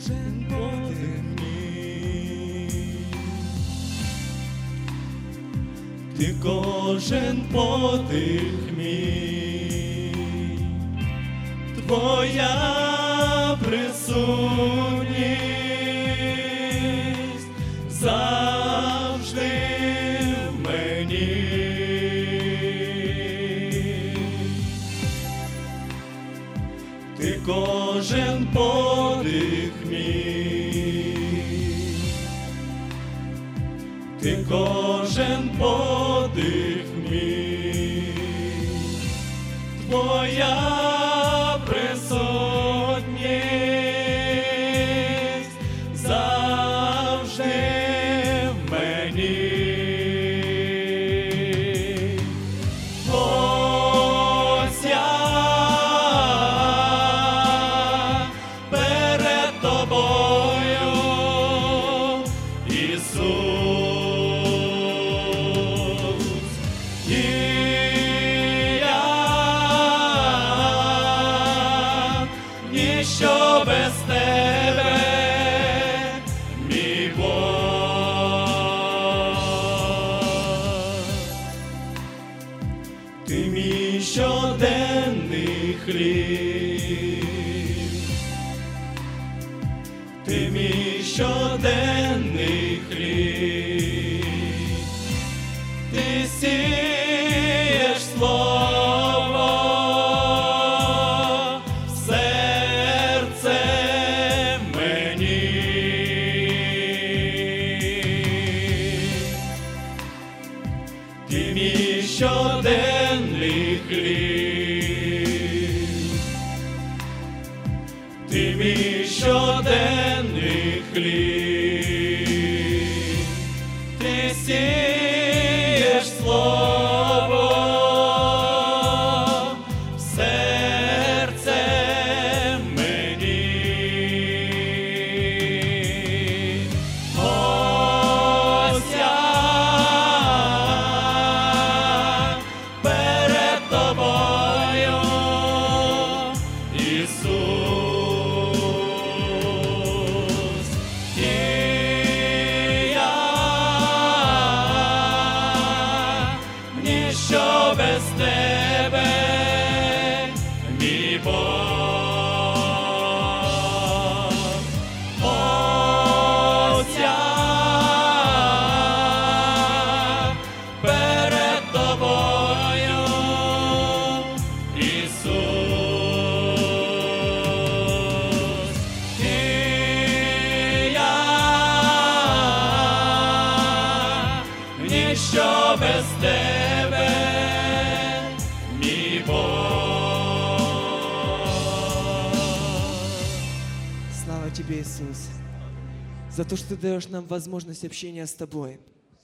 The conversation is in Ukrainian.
кожен подих мій, ти кожен подих мій, твоя присутність завжди в мені. Ти кожен подих мій, ти кожен подих мій, твоя присутність завжди в мені. Ось я перед тобою, Ісус, і я ніщо без тебе, мій Бог. Ти мій щоденний хліб, ти мій щоденний хліб, ти сієш слово в серце мені. Ти мій щоденний хліб, ти мій щоденний хліб, ти сієш слово в серце мені. Ось я перед тобою, Ісус, і я ніщо без тебе, мій Бог. Ось я перед тобою, Ісус, і я ніщо без тебе, мій Бог. Слава Тебе, Иисус, за то, что Ты даешь нам возможность общения с Тобой.